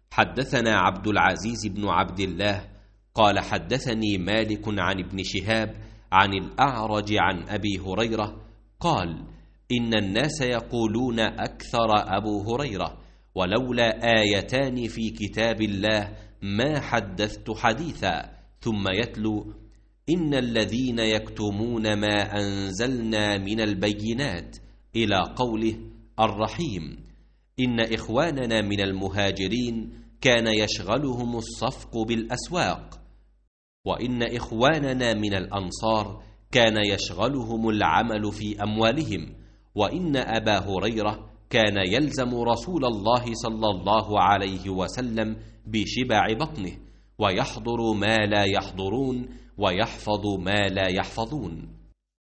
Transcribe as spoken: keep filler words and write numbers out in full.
حدثنا عبد العزيز بن عبد الله قال حدثني مالك عن ابن شهاب عن الأعرج عن أبي هريرة قال إن الناس يقولون أكثر أبو هريرة ولولا آيتان في كتاب الله ما حدثت حديثا، ثم يتلو إن الذين يكتمون ما أنزلنا من البينات إلى قوله الرحيم. إن إخواننا من المهاجرين كان يشغلهم الصفق بالأسواق، وإن إخواننا من الأنصار كان يشغلهم العمل في أموالهم، وإن أبا هريرة كان يلزم رسول الله صلى الله عليه وسلم بشبع بطنه، ويحضر ما لا يحضرون ويحفظ ما لا يحفظون.